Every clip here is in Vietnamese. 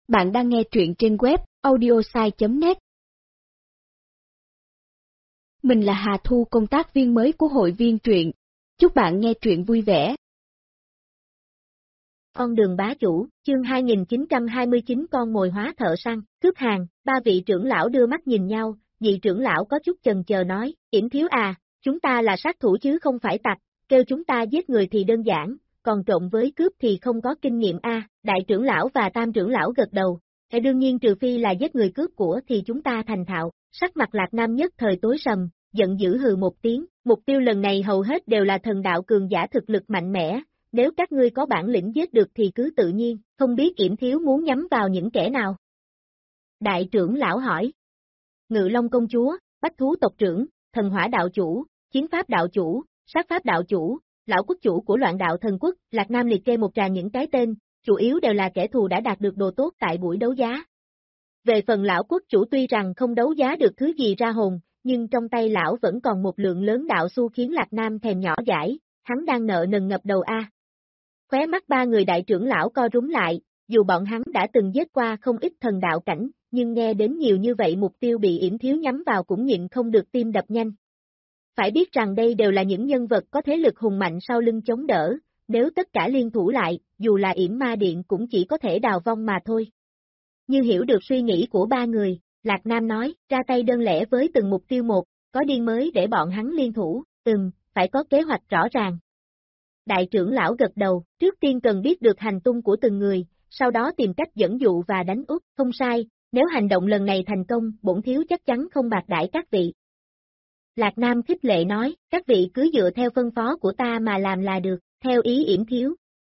Bạn đang nghe truyện trên web audiosai.net. Mình là Hà Thu, công tác viên mới của hội viên truyện. Chúc bạn nghe truyện vui vẻ. Con đường bá chủ, chương 2929 con mồi hóa thợ săn, cướp hàng, ba vị trưởng lão đưa mắt nhìn nhau, nhị trưởng lão có chút chần chờ nói, Yểm Thiếu à, chúng ta là sát thủ chứ không phải tặc, kêu chúng ta giết người thì đơn giản, còn trộm với cướp thì không có kinh nghiệm a. Đại trưởng lão và tam trưởng lão gật đầu, đương nhiên trừ phi là giết người cướp của thì chúng ta thành thạo, sắc mặt Lạc Nam nhất thời tối sầm, giận dữ hừ một tiếng, mục tiêu lần này hầu hết đều là thần đạo cường giả thực lực mạnh mẽ. Nếu các ngươi có bản lĩnh giết được thì cứ tự nhiên, không biết Yểm Thiếu muốn nhắm vào những kẻ nào. Đại trưởng lão hỏi. Ngự Long công chúa, Bách thú tộc trưởng, Thần hỏa đạo chủ, Chiến pháp đạo chủ, Sát pháp đạo chủ, lão quốc chủ của Loạn đạo thần quốc. Lạc Nam liệt kê một tràng những cái tên, chủ yếu đều là kẻ thù đã đạt được đồ tốt tại buổi đấu giá. Về phần lão quốc chủ tuy rằng không đấu giá được thứ gì ra hồn, nhưng trong tay lão vẫn còn một lượng lớn đạo xu khiến Lạc Nam thèm nhỏ dãi, hắn đang nợ nần ngập đầu a. Khóe mắt ba người đại trưởng lão co rúm lại, dù bọn hắn đã từng giết qua không ít thần đạo cảnh, nhưng nghe đến nhiều như vậy mục tiêu bị Yểm Thiếu nhắm vào cũng nhịn không được tim đập nhanh. Phải biết rằng đây đều là những nhân vật có thế lực hùng mạnh sau lưng chống đỡ, nếu tất cả liên thủ lại, dù là Yểm Ma Điện cũng chỉ có thể đào vong mà thôi. Như hiểu được suy nghĩ của ba người, Lạc Nam nói, ra tay đơn lẻ với từng mục tiêu một, có điên mới để bọn hắn liên thủ, phải có kế hoạch rõ ràng. Đại trưởng lão gật đầu, trước tiên cần biết được hành tung của từng người, sau đó tìm cách dẫn dụ và đánh úp, không sai, nếu hành động lần này thành công, bổn thiếu chắc chắn không bạc đãi các vị. Lạc Nam khích lệ nói, các vị cứ dựa theo phân phó của ta mà làm là được, theo ý Yểm Thiếu.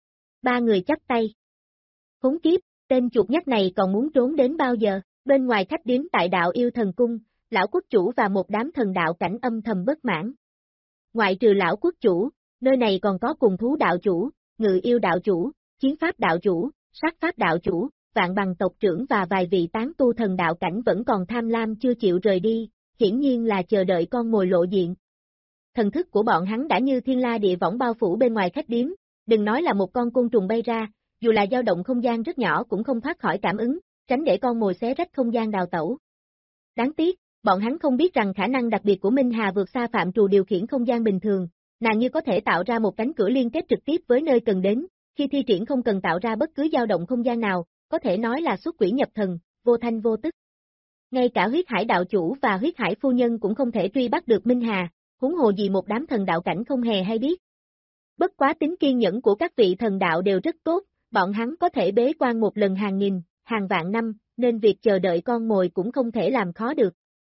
Ba người chắp tay. Khốn kiếp, tên chuột nhắt này còn muốn trốn đến bao giờ? Bên ngoài khách điếm tại đạo yêu thần cung, lão quốc chủ và một đám thần đạo cảnh âm thầm bất mãn. Ngoại trừ lão quốc chủ, nơi này còn có cùng thú đạo chủ, ngự yêu đạo chủ, chiến pháp đạo chủ, sát pháp đạo chủ, vạn bằng tộc trưởng và vài vị tán tu thần đạo cảnh vẫn còn tham lam chưa chịu rời đi, hiển nhiên là chờ đợi con mồi lộ diện. Thần thức của bọn hắn đã như thiên la địa võng bao phủ bên ngoài khách điếm, đừng nói là một con côn trùng bay ra, dù là dao động không gian rất nhỏ cũng không thoát khỏi cảm ứng, tránh để con mồi xé rách không gian đào tẩu. Đáng tiếc, bọn hắn không biết rằng khả năng đặc biệt của Minh Hà vượt xa phạm trù điều khiển không gian bình thường. Nàng như có thể tạo ra một cánh cửa liên kết trực tiếp với nơi cần đến, khi thi triển không cần tạo ra bất cứ dao động không gian nào, có thể nói là xuất quỷ nhập thần, vô thanh vô tức. Ngay cả huyết hải đạo chủ và huyết hải phu nhân cũng không thể truy bắt được Minh Hà, huống hồ gì một đám thần đạo cảnh không hề hay biết. Bất quá tính kiên nhẫn của các vị thần đạo đều rất tốt, bọn hắn có thể bế quan một lần hàng nghìn, hàng vạn năm, nên việc chờ đợi con mồi cũng không thể làm khó được.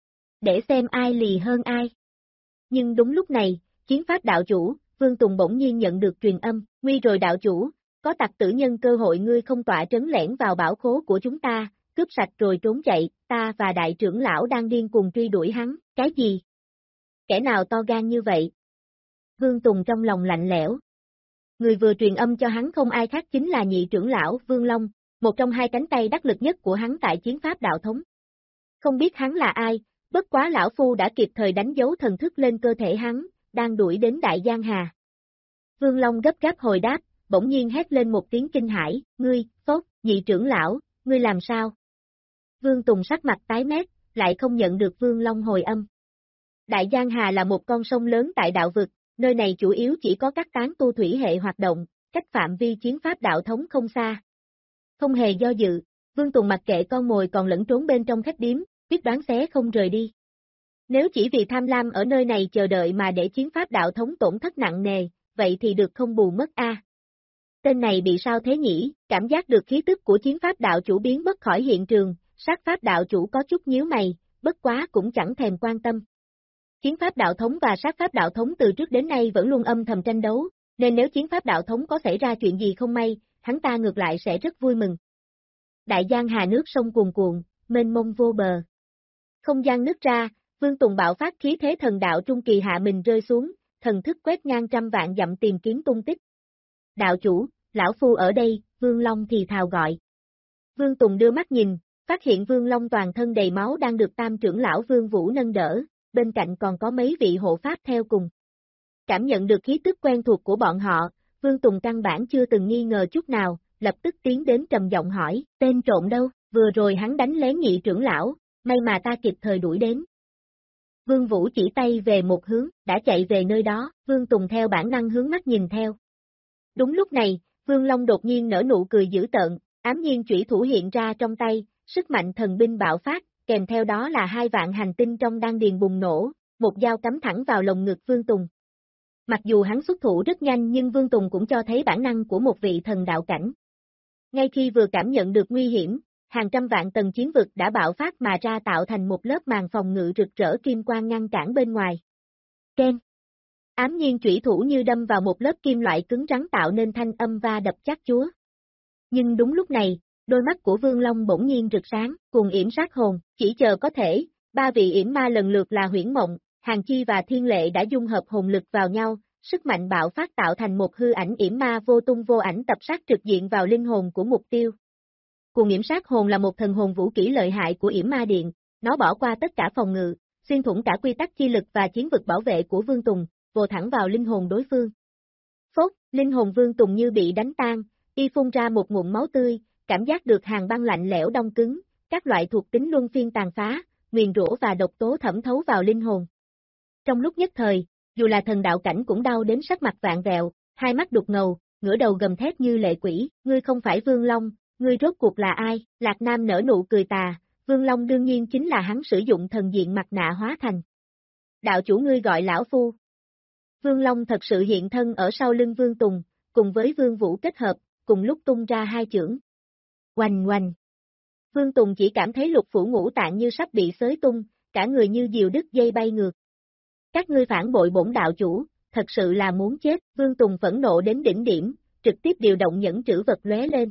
Để xem ai lì hơn ai. Nhưng đúng lúc này, chiến pháp đạo chủ, Vương Tùng bỗng nhiên nhận được truyền âm, nguy rồi đạo chủ, có tặc tử nhân cơ hội ngươi không tọa trấn lẻn vào bảo khố của chúng ta, cướp sạch rồi trốn chạy, ta và đại trưởng lão đang điên cuồng truy đuổi hắn, cái gì? Kẻ nào to gan như vậy? Vương Tùng trong lòng lạnh lẽo. Người vừa truyền âm cho hắn không ai khác chính là nhị trưởng lão Vương Long, một trong hai cánh tay đắc lực nhất của hắn tại chiến pháp đạo thống. Không biết hắn là ai, bất quá lão phu đã kịp thời đánh dấu thần thức lên cơ thể hắn, đang đuổi đến Đại Giang Hà. Vương Long gấp gáp hồi đáp, bỗng nhiên hét lên một tiếng kinh hãi, ngươi, phốt, nhị trưởng lão, ngươi làm sao? Vương Tùng sắc mặt tái mét, lại không nhận được Vương Long hồi âm. Đại Giang Hà là một con sông lớn tại đạo vực, nơi này chủ yếu chỉ có các tán tu thủy hệ hoạt động, cách phạm vi chiến pháp đạo thống không xa. Không hề do dự, Vương Tùng mặc kệ con mồi còn lẫn trốn bên trong khách điếm, quyết đoán xé không rời đi. Nếu chỉ vì tham lam ở nơi này chờ đợi mà để chiến pháp đạo thống tổn thất nặng nề, vậy thì được không bù mất a. Tên này bị sao thế nhỉ, cảm giác được khí tức của chiến pháp đạo chủ biến mất khỏi hiện trường, sát pháp đạo chủ có chút nhíu mày, bất quá cũng chẳng thèm quan tâm. Chiến pháp đạo thống và sát pháp đạo thống từ trước đến nay vẫn luôn âm thầm tranh đấu, nên nếu chiến pháp đạo thống có xảy ra chuyện gì không may, hắn ta ngược lại sẽ rất vui mừng. Đại Giang Hà nước sông cuồn cuộn, mênh mông vô bờ. Không gian nứt ra, Vương Tùng bạo phát khí thế thần đạo trung kỳ hạ mình rơi xuống, thần thức quét ngang trăm vạn dặm tìm kiếm tung tích. Đạo chủ, lão phu ở đây, Vương Long thì thào gọi. Vương Tùng đưa mắt nhìn, phát hiện Vương Long toàn thân đầy máu đang được tam trưởng lão Vương Vũ nâng đỡ, bên cạnh còn có mấy vị hộ pháp theo cùng. Cảm nhận được khí tức quen thuộc của bọn họ, Vương Tùng căn bản chưa từng nghi ngờ chút nào, lập tức tiến đến trầm giọng hỏi, tên trộm đâu, vừa rồi hắn đánh lén Nhị trưởng lão, may mà ta kịp thời đuổi đến. Vương Vũ chỉ tay về một hướng, đã chạy về nơi đó, Vương Tùng theo bản năng hướng mắt nhìn theo. Đúng lúc này, Vương Long đột nhiên nở nụ cười dữ tợn, ám nhiên chủy thủ hiện ra trong tay, sức mạnh thần binh bạo phát, kèm theo đó là 2 vạn hành tinh trong đan điền bùng nổ, một dao cắm thẳng vào lồng ngực Vương Tùng. Mặc dù hắn xuất thủ rất nhanh nhưng Vương Tùng cũng cho thấy bản năng của một vị thần đạo cảnh. Ngay khi vừa cảm nhận được nguy hiểm, hàng trăm vạn tầng chiến vực đã bạo phát mà ra tạo thành một lớp màn phòng ngự rực rỡ kim quang ngăn cản bên ngoài. Ken. Ám nhiên chủy thủ như đâm vào một lớp kim loại cứng rắn tạo nên thanh âm va đập chát chúa. Nhưng đúng lúc này, đôi mắt của Vương Long bỗng nhiên rực sáng, cùng yểm sát hồn, chỉ chờ có thể, 3 vị yểm ma lần lượt là Huyễn Mộng, Hàng Chi và Thiên Lệ đã dung hợp hồn lực vào nhau, sức mạnh bạo phát tạo thành một hư ảnh yểm ma vô tung vô ảnh tập sát trực diện vào linh hồn của mục tiêu. Cùng yểm sát hồn là một thần hồn vũ kỹ lợi hại của yểm ma điện, nó bỏ qua tất cả phòng ngự, xuyên thủng cả quy tắc chi lực và chiến vực bảo vệ của Vương Tùng, vồ thẳng vào linh hồn đối phương. Phốt, linh hồn Vương Tùng như bị đánh tan, y phun ra một ngụm máu tươi, cảm giác được hàng băng lạnh lẽo đông cứng, các loại thuộc tính luân phiên tàn phá, nguyền rủa và độc tố thẩm thấu vào linh hồn. Trong lúc nhất thời, dù là thần đạo cảnh cũng đau đến sắc mặt vạn vẹo, hai mắt đục ngầu, ngửa đầu gầm thét như lệ quỷ, ngươi không phải Vương Long, ngươi rốt cuộc là ai? Lạc Nam nở nụ cười tà, Vương Long đương nhiên chính là hắn sử dụng thần diện mặt nạ hóa thành. Đạo chủ ngươi gọi lão phu. Vương Long thật sự hiện thân ở sau lưng Vương Tùng, cùng với Vương Vũ kết hợp, cùng lúc tung ra 2 chưởng. Oanh oanh. Vương Tùng chỉ cảm thấy lục phủ ngũ tạng như sắp bị xới tung, cả người như diều đứt dây bay ngược. Các ngươi phản bội bổn đạo chủ, thật sự là muốn chết, Vương Tùng phẫn nộ đến đỉnh điểm, trực tiếp điều động nhẫn trữ vật lóe lên.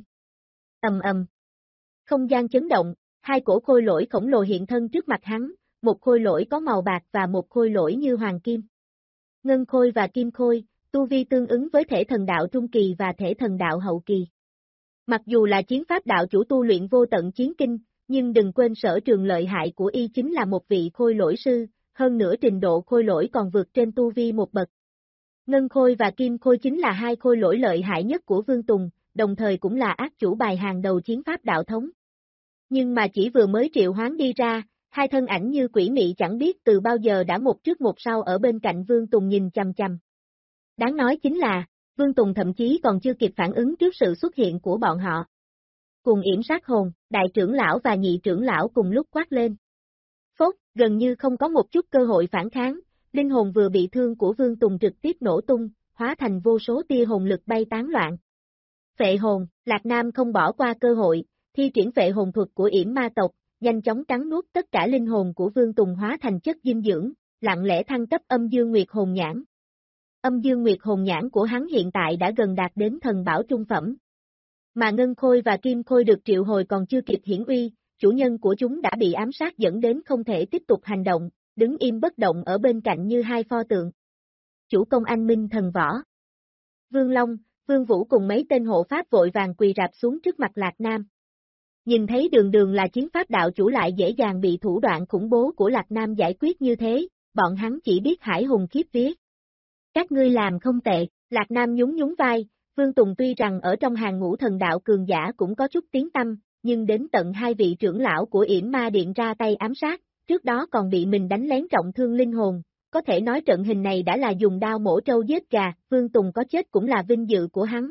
Ầm ầm. Không gian chấn động, 2 cổ khôi lỗi khổng lồ hiện thân trước mặt hắn, một khôi lỗi có màu bạc và một khôi lỗi như hoàng kim. Ngân khôi và kim khôi, tu vi tương ứng với thể thần đạo trung kỳ và thể thần đạo hậu kỳ. Mặc dù là chiến pháp đạo chủ tu luyện vô tận chiến kinh, nhưng đừng quên sở trường lợi hại của y chính là một vị khôi lỗi sư, hơn nữa trình độ khôi lỗi còn vượt trên tu vi một bậc. Ngân khôi và kim khôi chính là 2 khôi lỗi lợi hại nhất của Vương Tùng, đồng thời cũng là ác chủ bài hàng đầu chiến pháp đạo thống. Nhưng mà chỉ vừa mới triệu hoán đi ra, 2 thân ảnh như quỷ mị chẳng biết từ bao giờ đã một trước một sau ở bên cạnh Vương Tùng nhìn chằm chằm. Đáng nói chính là, Vương Tùng thậm chí còn chưa kịp phản ứng trước sự xuất hiện của bọn họ. Cùng yểm sát hồn, đại trưởng lão và nhị trưởng lão cùng lúc quát lên. Phốt, gần như không có một chút cơ hội phản kháng, linh hồn vừa bị thương của Vương Tùng trực tiếp nổ tung, hóa thành vô số tia hồn lực bay tán loạn. Phệ hồn, Lạc Nam không bỏ qua cơ hội, thi triển phệ hồn thuật của yểm ma tộc, nhanh chóng cắn nuốt tất cả linh hồn của Vương Tùng hóa thành chất dinh dưỡng, lặng lẽ thăng cấp âm dương nguyệt hồn nhãn. Âm dương nguyệt hồn nhãn của hắn hiện tại đã gần đạt đến thần bảo trung phẩm. Mà ngân khôi và kim khôi được triệu hồi còn chưa kịp hiển uy, chủ nhân của chúng đã bị ám sát dẫn đến không thể tiếp tục hành động, đứng im bất động ở bên cạnh như 2 pho tượng. Chủ công anh minh thần võ. Vương Long, Vương Vũ cùng mấy tên hộ pháp vội vàng quỳ rạp xuống trước mặt Lạc Nam. Nhìn thấy đường đường là chiến pháp đạo chủ lại dễ dàng bị thủ đoạn khủng bố của Lạc Nam giải quyết như thế, bọn hắn chỉ biết hải hùng khiếp vía. Các ngươi làm không tệ, Lạc Nam nhún nhún vai, Vương Tùng tuy rằng ở trong hàng ngũ thần đạo cường giả cũng có chút tiếng tăm, nhưng đến tận 2 vị trưởng lão của yểm ma điện ra tay ám sát, trước đó còn bị mình đánh lén trọng thương linh hồn, có thể nói trận hình này đã là dùng đao mổ trâu giết gà, Vương Tùng có chết cũng là vinh dự của hắn.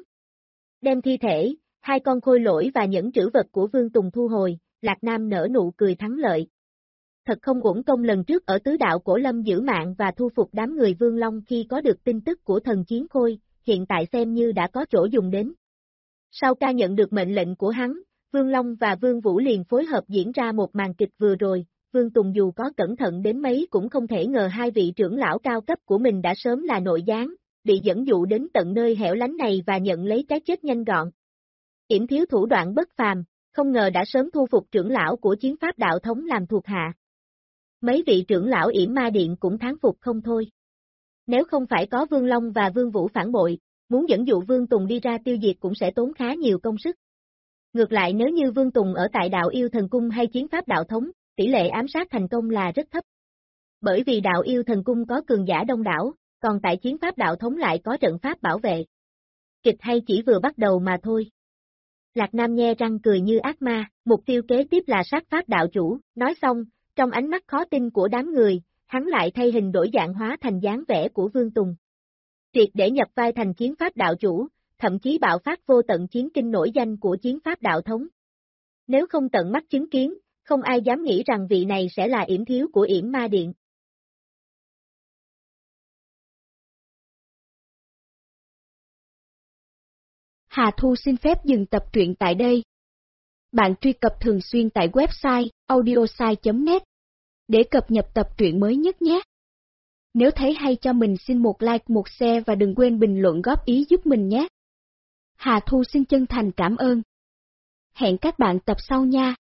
Đem thi thể, 2 con khôi lỗi và nhẫn trữ vật của Vương Tùng thu hồi, Lạc Nam nở nụ cười thắng lợi. Thật không uổng công lần trước ở tứ đạo Cổ Lâm giữ mạng và thu phục đám người Vương Long khi có được tin tức của thần chiến khôi, hiện tại xem như đã có chỗ dùng đến. Sau ca nhận được mệnh lệnh của hắn, Vương Long và Vương Vũ liền phối hợp diễn ra một màn kịch vừa rồi, Vương Tùng dù có cẩn thận đến mấy cũng không thể ngờ 2 vị trưởng lão cao cấp của mình đã sớm là nội gián, bị dẫn dụ đến tận nơi hẻo lánh này và nhận lấy cái chết nhanh gọn. Yểm thiếu thủ đoạn bất phàm, không ngờ đã sớm thu phục trưởng lão của chiến pháp đạo thống làm thuộc hạ. Mấy vị trưởng lão yểm ma điện cũng thán phục không thôi. Nếu không phải có Vương Long và Vương Vũ phản bội, muốn dẫn dụ Vương Tùng đi ra tiêu diệt cũng sẽ tốn khá nhiều công sức. Ngược lại nếu như Vương Tùng ở tại đạo yêu thần cung hay chiến pháp đạo thống, tỷ lệ ám sát thành công là rất thấp. Bởi vì đạo yêu thần cung có cường giả đông đảo, còn tại chiến pháp đạo thống lại có trận pháp bảo vệ. Kịch hay chỉ vừa bắt đầu mà thôi. Lạc Nam nhe răng cười như ác ma, mục tiêu kế tiếp là sát pháp đạo chủ, nói xong, trong ánh mắt khó tin của đám người, hắn lại thay hình đổi dạng hóa thành dáng vẻ của Vương Tùng. Triệt để nhập vai thành chiến pháp đạo chủ, thậm chí bạo phát vô tận chiến kinh nổi danh của chiến pháp đạo thống. Nếu không tận mắt chứng kiến, không ai dám nghĩ rằng vị này sẽ là yểm thiếu của Yểm Ma Điện. Hà Thu xin phép dừng tập truyện tại đây. Bạn truy cập thường xuyên tại website audiosai.net để cập nhật tập truyện mới nhất nhé. Nếu thấy hay cho mình xin một like, một share và đừng quên bình luận góp ý giúp mình nhé. Hà Thu xin chân thành cảm ơn. Hẹn các bạn tập sau nha.